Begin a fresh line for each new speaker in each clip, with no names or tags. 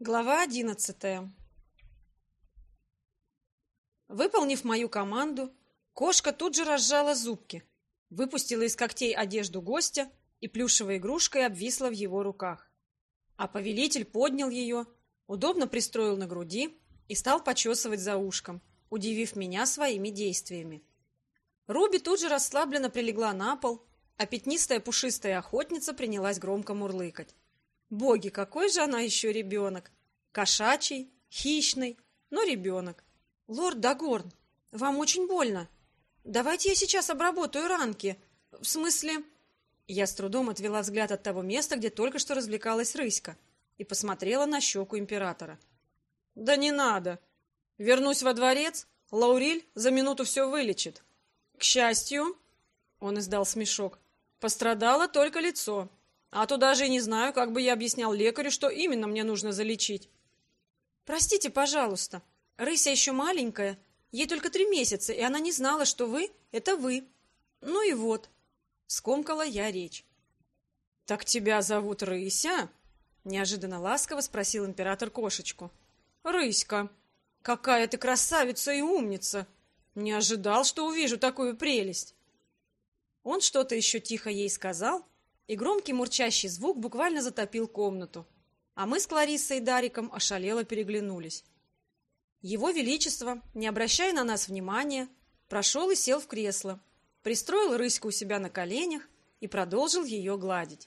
Глава 11. Выполнив мою команду, кошка тут же разжала зубки, выпустила из когтей одежду гостя и плюшевой игрушкой обвисла в его руках. А повелитель поднял ее, удобно пристроил на груди и стал почесывать за ушком, удивив меня своими действиями. Руби тут же расслабленно прилегла на пол, а пятнистая пушистая охотница принялась громко мурлыкать. Боги, какой же она еще ребенок! Кошачий, хищный, но ребенок. Лорд Дагорн, вам очень больно. Давайте я сейчас обработаю ранки. В смысле... Я с трудом отвела взгляд от того места, где только что развлекалась рыська, и посмотрела на щеку императора. Да не надо. Вернусь во дворец, Лауриль за минуту все вылечит. К счастью, он издал смешок, пострадало только лицо. А то даже и не знаю, как бы я объяснял лекарю, что именно мне нужно залечить. Простите, пожалуйста, рыся еще маленькая, ей только 3 месяца, и она не знала, что вы — это вы. Ну и вот, скомкала я речь. Так тебя зовут Рыся? Неожиданно ласково спросил император кошечку. Рыська, какая ты красавица и умница! Не ожидал, что увижу такую прелесть. Он что-то еще тихо ей сказал, и громкий мурчащий звук буквально затопил комнату, а мы с Клариссой и Дариком ошалело переглянулись. Его Величество, не обращая на нас внимания, прошел и сел в кресло, пристроил рыську у себя на коленях и продолжил ее гладить.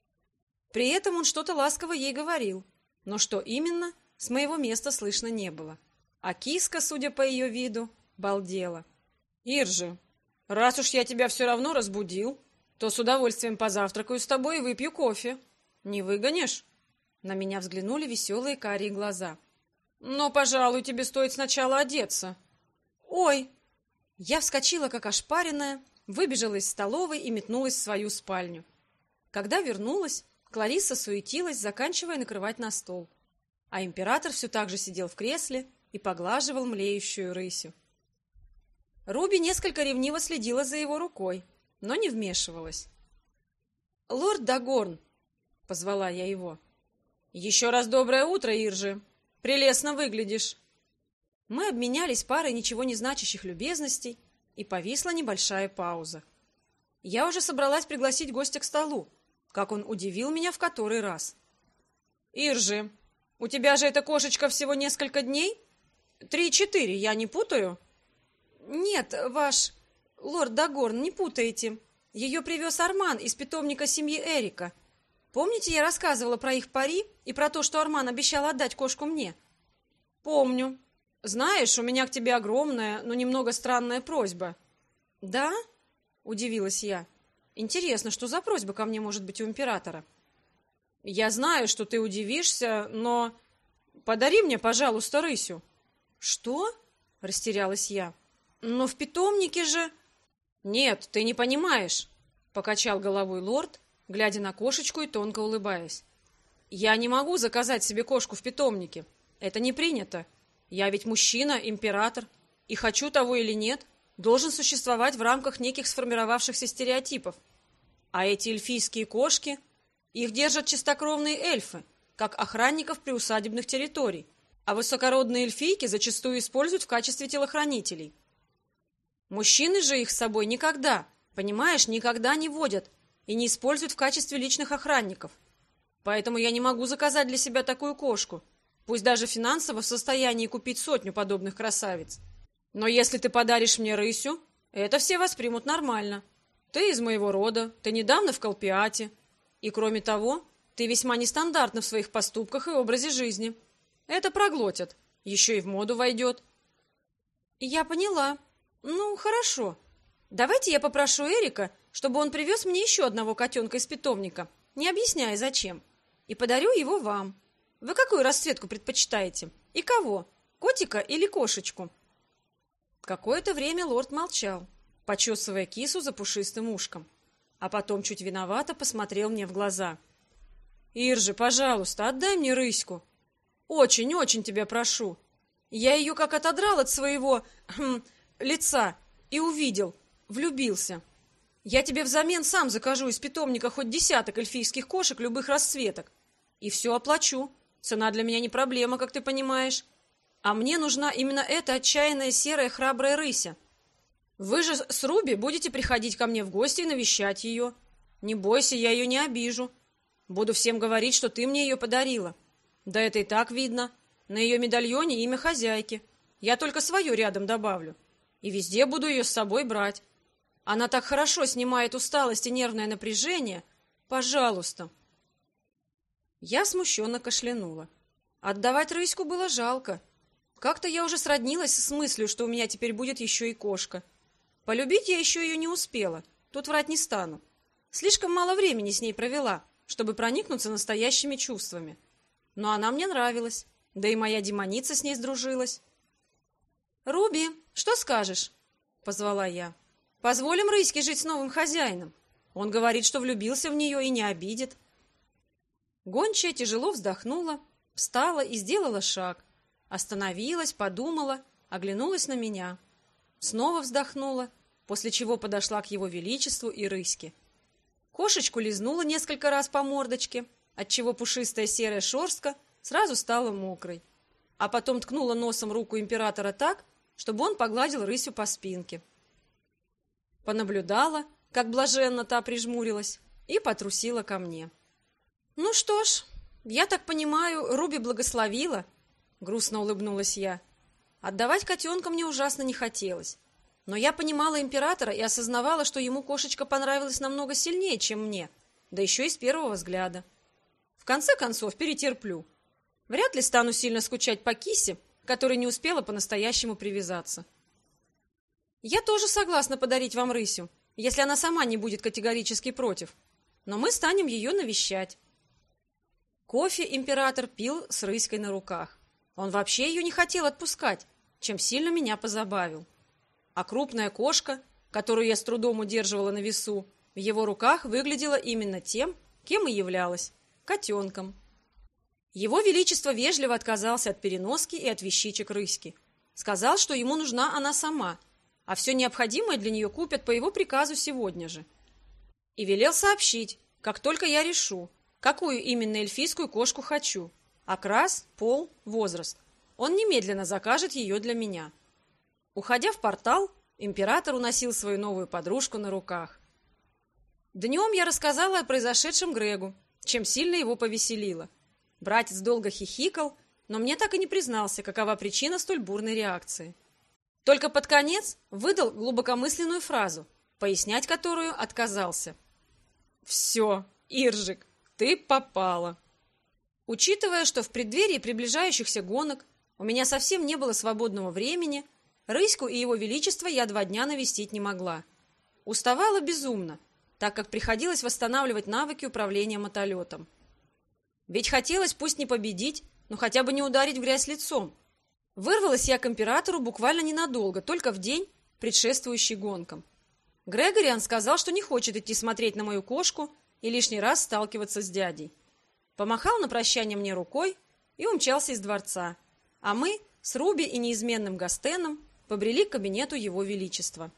При этом он что-то ласково ей говорил, но что именно, с моего места слышно не было. А киска, судя по ее виду, балдела. «Иржи, раз уж я тебя все равно разбудил, то с удовольствием позавтракаю с тобой и выпью кофе. Не выгонишь?» На меня взглянули веселые карие глаза. «Но, пожалуй, тебе стоит сначала одеться». «Ой!» Я вскочила, как ошпаренная, выбежала из столовой и метнулась в свою спальню. Когда вернулась, Кларисса суетилась, заканчивая накрывать на стол. А император все так же сидел в кресле и поглаживал млеющую рысю. Руби несколько ревниво следила за его рукой, но не вмешивалась. «Лорд Дагорн!» — позвала я его. «Еще раз доброе утро, Иржи! Прелестно выглядишь!» Мы обменялись парой ничего не значащих любезностей, и повисла небольшая пауза. Я уже собралась пригласить гостя к столу, как он удивил меня в который раз. «Иржи, у тебя же эта кошечка всего несколько дней? 3-4, я не путаю?» «Нет, ваш... Лорд Дагорн, не путаете. Ее привез Арман из питомника семьи Эрика. Помните, я рассказывала про их пари и про то, что Арман обещал отдать кошку мне?» «Помню. Знаешь, у меня к тебе огромная, но немного странная просьба». «Да?» — удивилась я. «Интересно, что за просьба ко мне может быть у императора?» «Я знаю, что ты удивишься, но... Подари мне, пожалуйста, рысю». «Что?» — растерялась я. «Но в питомнике же...» «Нет, ты не понимаешь», — покачал головой лорд, глядя на кошечку и тонко улыбаясь. «Я не могу заказать себе кошку в питомнике. Это не принято. Я ведь мужчина, император, и хочу того или нет, должен существовать в рамках неких сформировавшихся стереотипов. А эти эльфийские кошки, их держат чистокровные эльфы, как охранников приусадебных территорий, а высокородные эльфийки зачастую используют в качестве телохранителей. Мужчины же их с собой никогда, понимаешь, никогда не водят и не используют в качестве личных охранников. Поэтому я не могу заказать для себя такую кошку, пусть даже финансово в состоянии купить 100 подобных красавиц. Но если ты подаришь мне рысю, это все воспримут нормально. Ты из моего рода, ты недавно в Колпиате. И кроме того, ты весьма нестандартна в своих поступках и образе жизни. Это проглотят, еще и в моду войдет». «Я поняла. Ну, хорошо. Давайте я попрошу Эрика, чтобы он привез мне еще одного котенка из питомника, не объясняя зачем, и подарю его вам. Вы какую расцветку предпочитаете? И кого? Котика или кошечку?» Какое-то время лорд молчал, почесывая кису за пушистым ушком, а потом чуть виновато посмотрел мне в глаза. «Иржи, пожалуйста, отдай мне рыську. Очень-очень тебя прошу. Я ее как отодрал от своего лица и увидел, влюбился. Я тебе взамен сам закажу из питомника хоть 10 эльфийских кошек любых расцветок. И все оплачу. Цена для меня не проблема, как ты понимаешь. А мне нужна именно эта отчаянная серая храбрая рыся. Вы же с Руби будете приходить ко мне в гости и навещать ее. Не бойся, я ее не обижу. Буду всем говорить, что ты мне ее подарила. Да это и так видно. На ее медальоне имя хозяйки. Я только свое рядом добавлю. И везде буду ее с собой брать. Она так хорошо снимает усталость и нервное напряжение. Пожалуйста. Я смущенно кашлянула. Отдавать рыську было жалко. Как-то я уже сроднилась с мыслью, что у меня теперь будет еще и кошка. Полюбить я еще ее не успела. Тут врать не стану. Слишком мало времени с ней провела, чтобы проникнуться настоящими чувствами. Но она мне нравилась. Да и моя демоница с ней сдружилась. «Руби, что скажешь?» — позвала я. «Позволим рыське жить с новым хозяином. Он говорит, что влюбился в нее и не обидит». Гончая тяжело вздохнула, встала и сделала шаг. Остановилась, подумала, оглянулась на меня. Снова вздохнула, после чего подошла к его величеству и рыське. Кошечку лизнула несколько раз по мордочке, отчего пушистая серая шерстка сразу стала мокрой. А потом ткнула носом руку императора так, чтобы он погладил рысю по спинке. Понаблюдала, как блаженно та прижмурилась, и потрусила ко мне. «Ну что ж, я так понимаю, Руби благословила?» — грустно улыбнулась я. Отдавать котенка мне ужасно не хотелось. Но я понимала императора и осознавала, что ему кошечка понравилась намного сильнее, чем мне, да еще и с первого взгляда. В конце концов, перетерплю. Вряд ли стану сильно скучать по кисе, которой не успела по-настоящему привязаться. Я тоже согласна подарить вам рысю, если она сама не будет категорически против. Но мы станем ее навещать. Кофе император пил с рыськой на руках. Он вообще ее не хотел отпускать, чем сильно меня позабавил. А крупная кошка, которую я с трудом удерживала на весу, в его руках выглядела именно тем, кем и являлась – котенком. Его Величество вежливо отказался от переноски и от вещичек рыськи. Сказал, что ему нужна она сама, а все необходимое для нее купят по его приказу сегодня же. И велел сообщить, как только я решу, какую именно эльфийскую кошку хочу. Окрас, пол, возраст. Он немедленно закажет ее для меня. Уходя в портал, император уносил свою новую подружку на руках. Днем я рассказала о произошедшем Грегу, чем сильно его повеселило. Братец долго хихикал, но мне так и не признался, какова причина столь бурной реакции. Только под конец выдал глубокомысленную фразу, пояснять которую отказался. «Все, Иржик, ты попала». Учитывая, что в преддверии приближающихся гонок у меня совсем не было свободного времени, рыську и его величество я 2 дня навестить не могла. Уставала безумно, так как приходилось восстанавливать навыки управления мотолетом. Ведь хотелось пусть не победить, но хотя бы не ударить в грязь лицом. Вырвалась я к императору буквально ненадолго, только в день, предшествующий гонкам. Грегориан сказал, что не хочет идти смотреть на мою кошку и лишний раз сталкиваться с дядей. Помахал на прощание мне рукой и умчался из дворца, а мы с Руби и неизменным Гастеном побрели к кабинету его величества.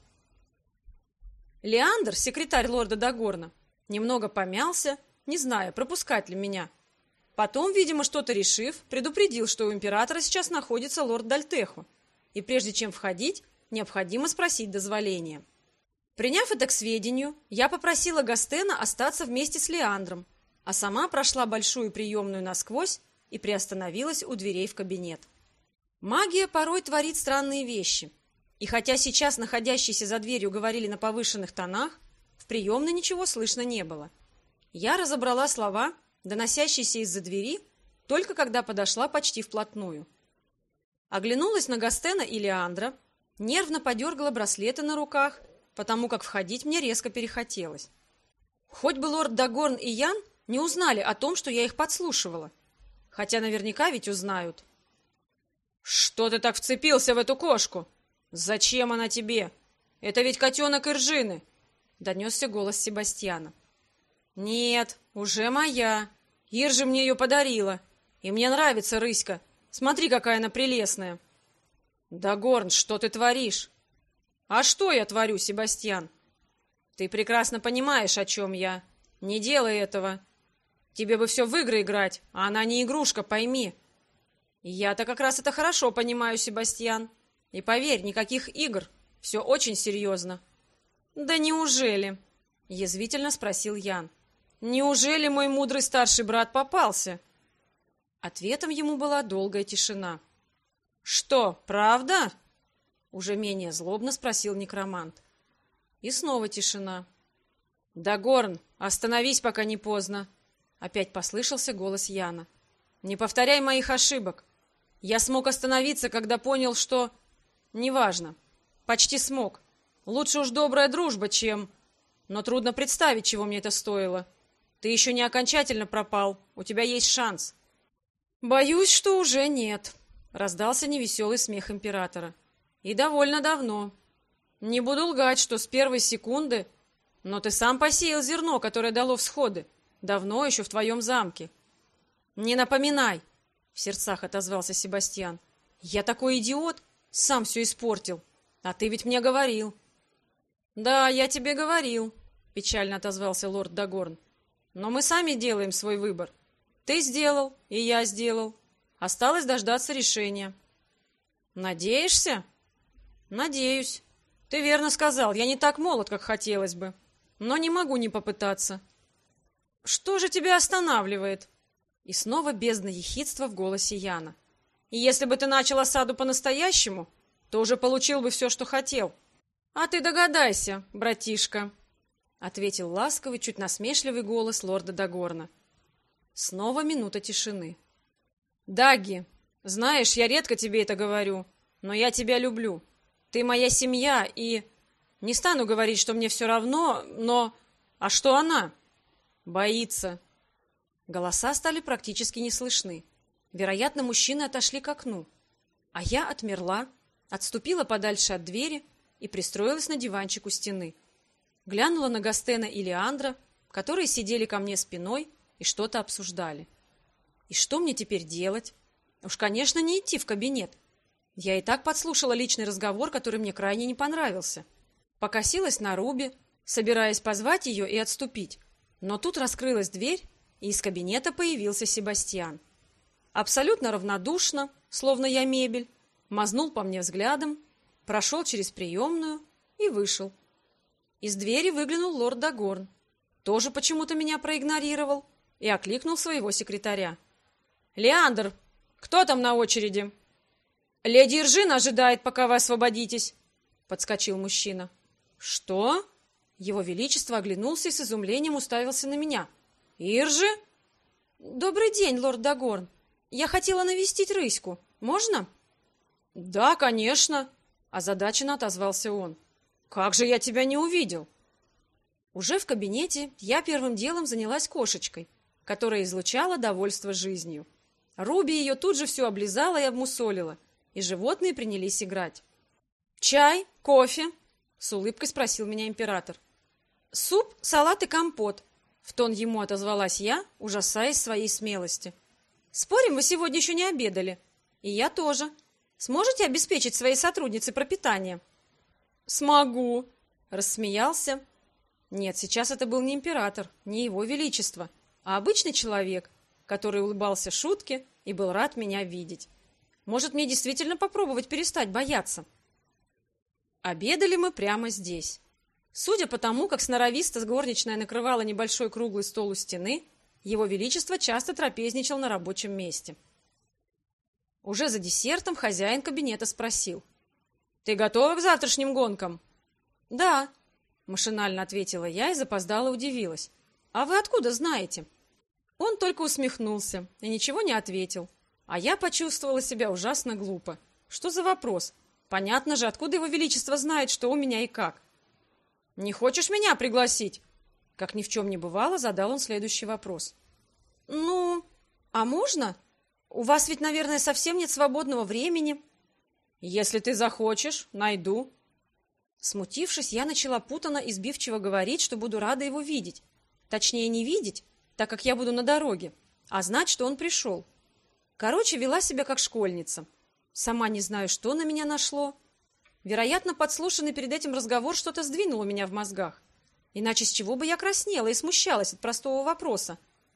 Леандр, секретарь лорда Дагорна, немного помялся, не зная, пропускать ли меня. Потом, видимо, что-то решив, предупредил, что у императора сейчас находится лорд Дальтехо, и прежде чем входить, необходимо спросить дозволения. Приняв это к сведению, я попросила Гастена остаться вместе с Леандром, а сама прошла большую приемную насквозь и приостановилась у дверей в кабинет. Магия порой творит странные вещи, и хотя сейчас находящиеся за дверью говорили на повышенных тонах, в приемной ничего слышно не было. Я разобрала слова, доносящиеся из-за двери, только когда подошла почти вплотную. Оглянулась на Гастена и Леандра, нервно подергала браслеты на руках, потому как входить мне резко перехотелось. Хоть бы лорд Дагорн и Ян не узнали о том, что я их подслушивала. Хотя наверняка ведь узнают. «Что ты так вцепился в эту кошку? Зачем она тебе? Это ведь котенок Иржины!» — донесся голос Себастьяна. «Нет, уже моя. Иржи мне ее подарила. И мне нравится рыська. Смотри, какая она прелестная». «Дагорн, что ты творишь?» «А что я творю, Себастьян?» «Ты прекрасно понимаешь, о чем я. Не делай этого». Тебе бы все в игры играть, а она не игрушка, пойми. Я-то как раз это хорошо понимаю, Себастьян. И поверь, никаких игр. Все очень серьезно. Да неужели? Язвительно спросил Ян. Неужели мой мудрый старший брат попался? Ответом ему была долгая тишина. Что, правда? Уже менее злобно спросил некромант. И снова тишина. Дагорн, остановись, пока не поздно. Опять послышался голос Яна. Не повторяй моих ошибок. Я смог остановиться, когда понял, что... Неважно. Почти смог. Лучше уж добрая дружба, чем... Но трудно представить, чего мне это стоило. Ты еще не окончательно пропал. У тебя есть шанс. Боюсь, что уже нет. Раздался невеселый смех императора. И довольно давно. Не буду лгать, что с первой секунды... Но ты сам посеял зерно, которое дало всходы. Давно еще в твоем замке. Не напоминай, в сердцах отозвался Себастьян. Я такой идиот, сам все испортил. А ты ведь мне говорил. Да, я тебе говорил, печально отозвался лорд Дагорн. Но мы сами делаем свой выбор. Ты сделал, и я сделал. Осталось дождаться решения. Надеешься? Надеюсь. Ты верно сказал, я не так молод, как хотелось бы. Но не могу не попытаться. Что же тебя останавливает? И снова бездна ехидства в голосе Яна. И если бы ты начал осаду по-настоящему, то уже получил бы все, что хотел. А ты догадайся, братишка, ответил ласковый, чуть насмешливый голос лорда Дагорна. Снова минута тишины. Даги, знаешь, я редко тебе это говорю, но я тебя люблю. Ты моя семья, и... Не стану говорить, что мне все равно, но... А что она? Боится. Голоса стали практически не слышны. Вероятно, мужчины отошли к окну. А я отмерла, отступила подальше от двери и пристроилась на диванчик у стены. Глянула на Гастена и Леандра, которые сидели ко мне спиной и что-то обсуждали. И что мне теперь делать? Уж, конечно, не идти в кабинет. Я и так подслушала личный разговор, который мне крайне не понравился. Покосилась на Руби, собираясь позвать ее и отступить. Но тут раскрылась дверь, и из кабинета появился Себастьян. Абсолютно равнодушно, словно я мебель, мазнул по мне взглядом, прошел через приемную и вышел. Из двери выглянул лорд Дагорн. Тоже почему-то меня проигнорировал и окликнул своего секретаря. «Леандр, кто там на очереди?» «Леди Иржина ожидает, пока вы освободитесь», — подскочил мужчина. «Что?» Его Величество оглянулся и с изумлением уставился на меня. «Иржи?» «Добрый день, лорд Дагорн. Я хотела навестить Рыську. Можно?» «Да, конечно», — озадаченно отозвался он. «Как же я тебя не увидел?» Уже в кабинете я первым делом занялась кошечкой, которая излучала довольство жизнью. Руби ее тут же все облизала и обмусолила, и животные принялись играть. «Чай? Кофе?» — с улыбкой спросил меня император. «Суп, салат и компот», — в тон ему отозвалась я, ужасаясь своей смелости. «Спорим, вы сегодня еще не обедали? И я тоже. Сможете обеспечить своей сотруднице пропитание?» «Смогу», — рассмеялся. Нет, сейчас это был не император, не его величество, а обычный человек, который улыбался шутке и был рад меня видеть. Может, мне действительно попробовать перестать бояться? Обедали мы прямо здесь. Судя по тому, как сноровисто горничная накрывала небольшой круглый стол у стены, его величество часто трапезничал на рабочем месте. Уже за десертом хозяин кабинета спросил. «Ты готова к завтрашним гонкам?» «Да», — машинально ответила я и запоздало удивилась. «А вы откуда знаете?» Он только усмехнулся и ничего не ответил, а я почувствовала себя ужасно глупо. Что за вопрос? Понятно же, откуда его величество знает, что у меня и как. «Не хочешь меня пригласить?» Как ни в чем не бывало, задал он следующий вопрос. «Ну, а можно? У вас ведь, наверное, совсем нет свободного времени». «Если ты захочешь, найду». Смутившись, я начала путанно и сбивчиво говорить, что буду рада его видеть. Точнее, не видеть, так как я буду на дороге, а знать, что он пришел. Короче, вела себя как школьница. Сама не знаю, что на меня нашло. Вероятно, подслушанный перед этим разговор что-то сдвинул у меня в мозгах. Иначе с чего бы я краснела и смущалась от простого вопроса?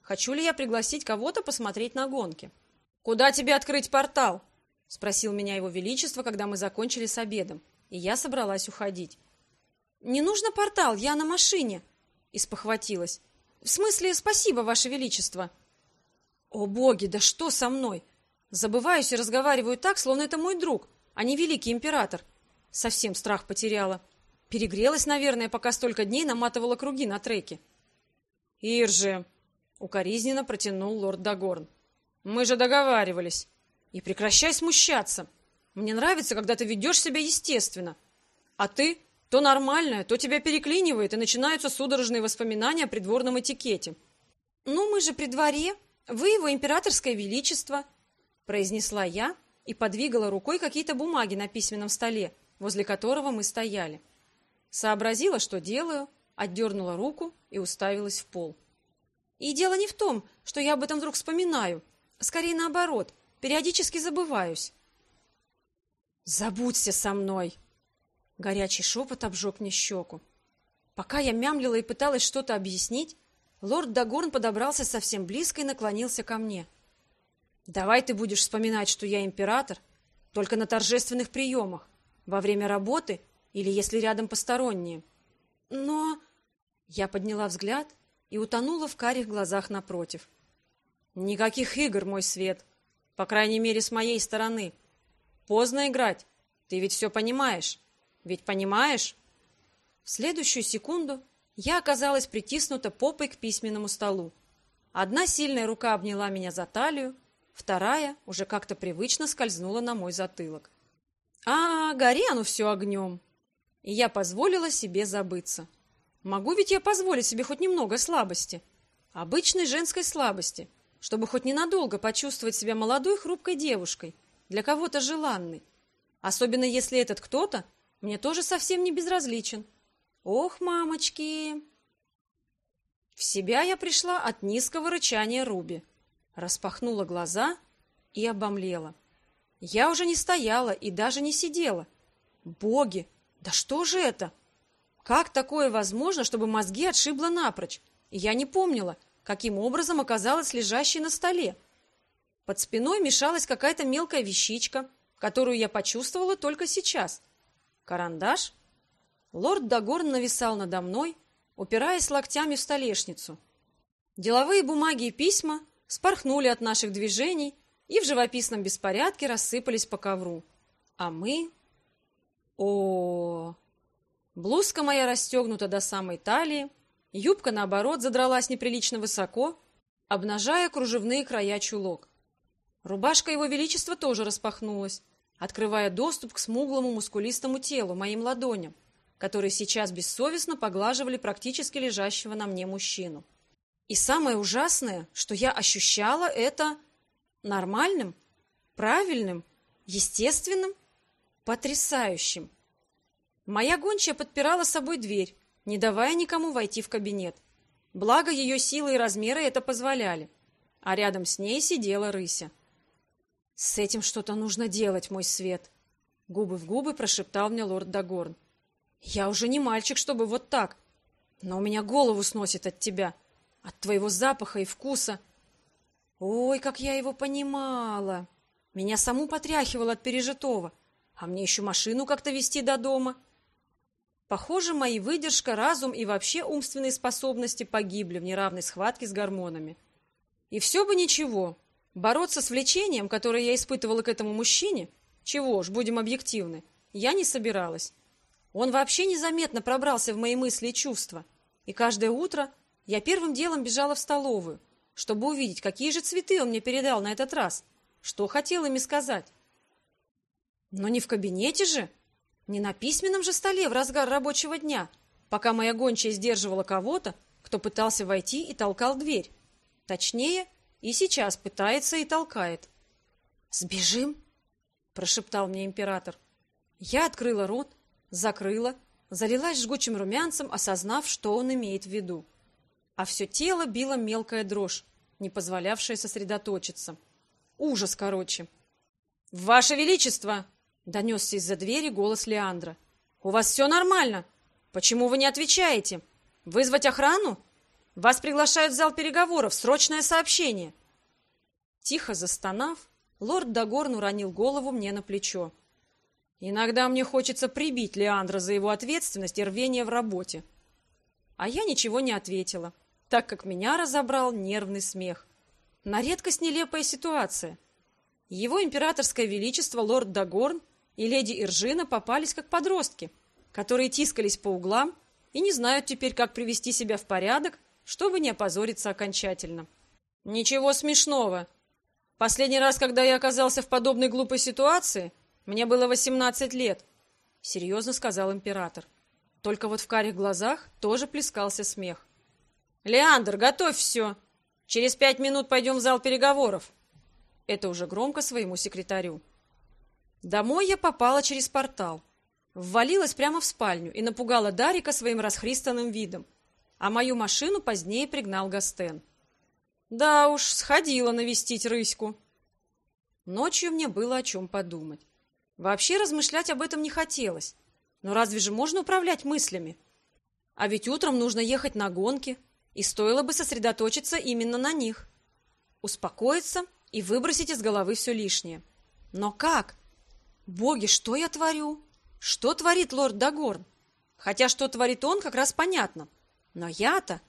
хочу ли я пригласить кого-то посмотреть на гонки. «Куда тебе открыть портал?» — спросил меня его величество, когда мы закончили с обедом, и я собралась уходить. «Не нужно портал, я на машине», — испохватилась. «В смысле, спасибо, ваше величество». «О боги, да что со мной? Забываюсь и разговариваю так, словно это мой друг, а не великий император. Совсем страх потеряла. Перегрелась, наверное, пока столько дней наматывала круги на треке». «Иржи!» — укоризненно протянул лорд Дагорн. «Мы же договаривались. И прекращай смущаться. Мне нравится, когда ты ведешь себя естественно. А ты то нормальная, то тебя переклинивает, и начинаются судорожные воспоминания о придворном этикете». «Ну, мы же при дворе. Вы его императорское величество», — произнесла я и подвигала рукой какие-то бумаги на письменном столе, возле которого мы стояли. Сообразила, что делаю, отдернула руку и уставилась в пол. И дело не в том, что я об этом вдруг вспоминаю. Скорее наоборот, периодически забываюсь. «Забудься со мной!» Горячий шепот обжег мне щеку. Пока я мямлила и пыталась что-то объяснить, лорд Дагорн подобрался совсем близко и наклонился ко мне. «Давай ты будешь вспоминать, что я император, только на торжественных приемах, во время работы или если рядом посторонние». «Но...» Я подняла взгляд и утонула в карих глазах напротив. «Никаких игр, мой свет, по крайней мере, с моей стороны. Поздно играть, ты ведь все понимаешь. Ведь понимаешь?» В следующую секунду я оказалась притиснута попой к письменному столу. Одна сильная рука обняла меня за талию, вторая уже как-то привычно скользнула на мой затылок. Гори оно все огнем. И я позволила себе забыться. Могу ведь я позволить себе хоть немного слабости, обычной женской слабости, чтобы хоть ненадолго почувствовать себя молодой хрупкой девушкой, для кого-то желанной, особенно если этот кто-то мне тоже совсем не безразличен. Ох, мамочки! В себя я пришла от низкого рычания Руби, распахнула глаза и обомлела. Я уже не стояла и даже не сидела. Боги, да что же это? Как такое возможно, чтобы мозги отшибло напрочь? И я не помнила, каким образом оказалась лежащей на столе. Под спиной мешалась какая-то мелкая вещичка, которую я почувствовала только сейчас. Карандаш? Лорд Дагорн нависал надо мной, упираясь локтями в столешницу. Деловые бумаги и письма спорхнули от наших движений и в живописном беспорядке рассыпались по ковру. А мы... Блузка моя расстегнута до самой талии, юбка, наоборот, задралась неприлично высоко, обнажая кружевные края чулок. Рубашка его величества тоже распахнулась, открывая доступ к смуглому мускулистому телу, моим ладоням, которые сейчас бессовестно поглаживали практически лежащего на мне мужчину. И самое ужасное, что я ощущала это нормальным, правильным, естественным, потрясающим. Моя гончая подпирала собой дверь, не давая никому войти в кабинет. Благо, ее силы и размеры это позволяли. А рядом с ней сидела рыся. «С этим что-то нужно делать, мой свет», — губы в губы прошептал мне лорд Дагорн. «Я уже не мальчик, чтобы вот так. Но у меня голову сносит от тебя, от твоего запаха и вкуса. Ой, как я его понимала. Меня саму потряхивало от пережитого, а мне еще машину как-то везти до дома». Похоже, мои выдержка, разум и вообще умственные способности погибли в неравной схватке с гормонами. И все бы ничего. Бороться с влечением, которое я испытывала к этому мужчине, чего уж, будем объективны, я не собиралась. Он вообще незаметно пробрался в мои мысли и чувства. И каждое утро я первым делом бежала в столовую, чтобы увидеть, какие же цветы он мне передал на этот раз, что хотел ими сказать. Но не в кабинете же, не на письменном же столе в разгар рабочего дня, пока моя гончая сдерживала кого-то, кто пытался войти и толкал дверь. Точнее, и сейчас пытается и толкает. «Сбежим?» – прошептал мне император. Я открыла рот, закрыла, залилась жгучим румянцем, осознав, что он имеет в виду. А все тело било мелкая дрожь, не позволявшая сосредоточиться. Ужас, короче. «Ваше Величество!» — донесся из-за двери голос Леандра. «У вас все нормально? Почему вы не отвечаете? Вызвать охрану?» Вас приглашают в зал переговоров. Срочное сообщение!» Тихо застонав, лорд Дагорн уронил голову мне на плечо. Иногда мне хочется прибить Леандра за его ответственность и рвение в работе. А я ничего не ответила, так как меня разобрал нервный смех. На редкость нелепая ситуация. Его императорское величество лорд Дагорн и леди Иржина попались как подростки, которые тискались по углам и не знают теперь, как привести себя в порядок, чтобы не опозориться окончательно. Ничего смешного. Последний раз, когда я оказался в подобной глупой ситуации, мне было 18 лет, серьезно сказал император. Только вот в карих глазах тоже плескался смех. «Леандр, готовь все! Через 5 минут пойдем в зал переговоров!» Это уже громко своему секретарю. Домой я попала через портал. Ввалилась прямо в спальню и напугала Дарика своим расхристанным видом. А мою машину позднее пригнал Гастен. Да уж, сходила навестить рыську. Ночью мне было о чем подумать. Вообще размышлять об этом не хотелось. Но разве же можно управлять мыслями? А ведь утром нужно ехать на гонки, и стоило бы сосредоточиться именно на них. Успокоиться и выбросить из головы все лишнее. Но как? Боги, что я творю? Что творит лорд Дагорн? Хотя что творит он, как раз понятно. Но я-то,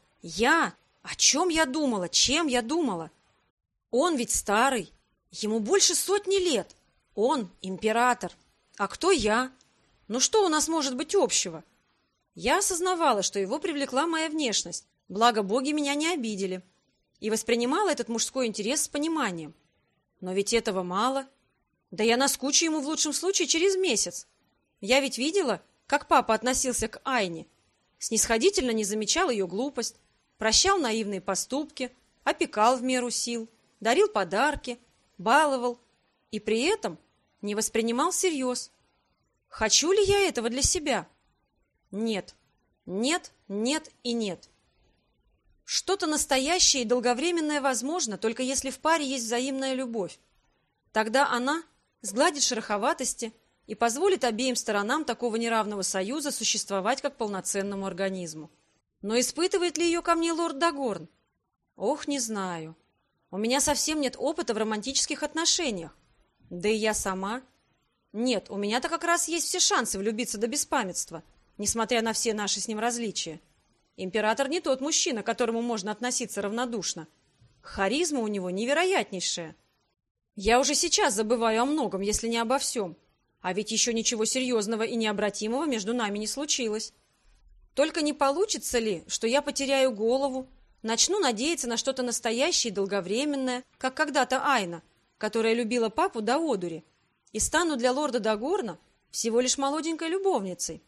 о чем я думала, чем я думала? Он ведь старый, ему больше 100 лет. Он император. А кто я? Ну что у нас может быть общего? Я осознавала, что его привлекла моя внешность, благо боги меня не обидели, и воспринимала этот мужской интерес с пониманием. Но ведь этого мало. Да я наскучу ему в лучшем случае через месяц. Я ведь видела, как папа относился к Айне. Снисходительно не замечал ее глупость, прощал наивные поступки, опекал в меру сил, дарил подарки, баловал и при этом не воспринимал всерьез. Хочу ли я этого для себя? Нет, нет, нет и нет. Что-то настоящее и долговременное возможно, только если в паре есть взаимная любовь. Тогда она сгладит шероховатости и позволит обеим сторонам такого неравного союза существовать как полноценному организму. Но испытывает ли ее ко мне лорд Дагорн? Ох, не знаю. У меня совсем нет опыта в романтических отношениях. Да и я сама. Нет, у меня-то как раз есть все шансы влюбиться до беспамятства, несмотря на все наши с ним различия. Император не тот мужчина, к которому можно относиться равнодушно. Харизма у него невероятнейшая. Я уже сейчас забываю о многом, если не обо всем. А ведь еще ничего серьезного и необратимого между нами не случилось. Только не получится ли, что я потеряю голову, начну надеяться на что-то настоящее и долговременное, как когда-то Айна, которая любила папу до одури, и стану для лорда Дагорна всего лишь молоденькой любовницей.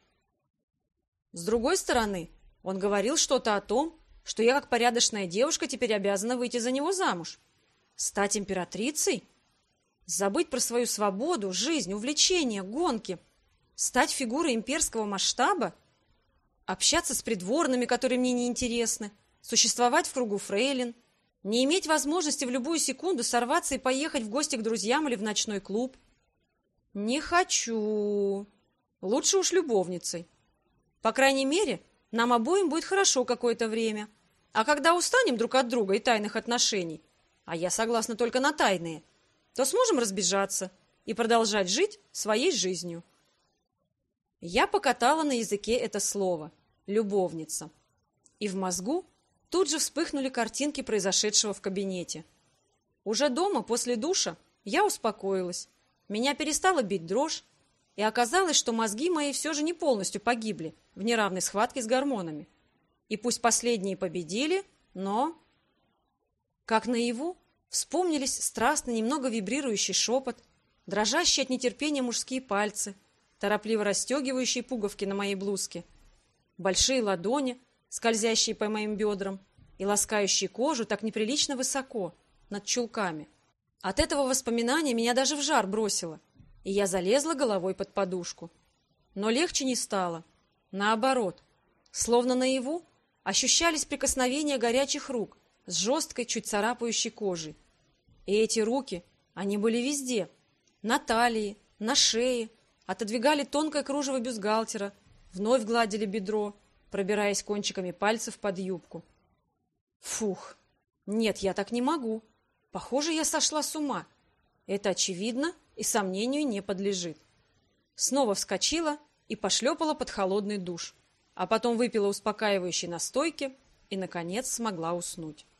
С другой стороны, он говорил что-то о том, что я как порядочная девушка теперь обязана выйти за него замуж. Стать императрицей? Забыть про свою свободу, жизнь, увлечения, гонки? Стать фигурой имперского масштаба? Общаться с придворными, которые мне не интересны? Существовать в кругу фрейлин? Не иметь возможности в любую секунду сорваться и поехать в гости к друзьям или в ночной клуб? Не хочу. Лучше уж любовницей. По крайней мере, нам обоим будет хорошо какое-то время. А когда устанем друг от друга и тайных отношений, а я согласна только на тайные, то сможем разбежаться и продолжать жить своей жизнью. Я покатала на языке это слово «любовница». И в мозгу тут же вспыхнули картинки произошедшего в кабинете. Уже дома, после душа, я успокоилась. Меня перестала бить дрожь, и оказалось, что мозги мои все же не полностью погибли в неравной схватке с гормонами. И пусть последние победили, но... Как наяву вспомнились страстный, немного вибрирующий шепот, дрожащие от нетерпения мужские пальцы, торопливо расстегивающие пуговки на моей блузке, большие ладони, скользящие по моим бедрам и ласкающие кожу так неприлично высоко, над чулками. От этого воспоминания меня даже в жар бросило, и я залезла головой под подушку. Но легче не стало. Наоборот, словно наяву ощущались прикосновения горячих рук с жесткой, чуть царапающей кожей. И эти руки, они были везде. На талии, на шее, отодвигали тонкое кружево бюстгальтера, вновь гладили бедро, пробираясь кончиками пальцев под юбку. Фух, нет, я так не могу. Похоже, я сошла с ума. Это очевидно и сомнению не подлежит. Снова вскочила и пошлепала под холодный душ, а потом выпила успокаивающей настойки и, наконец, смогла уснуть.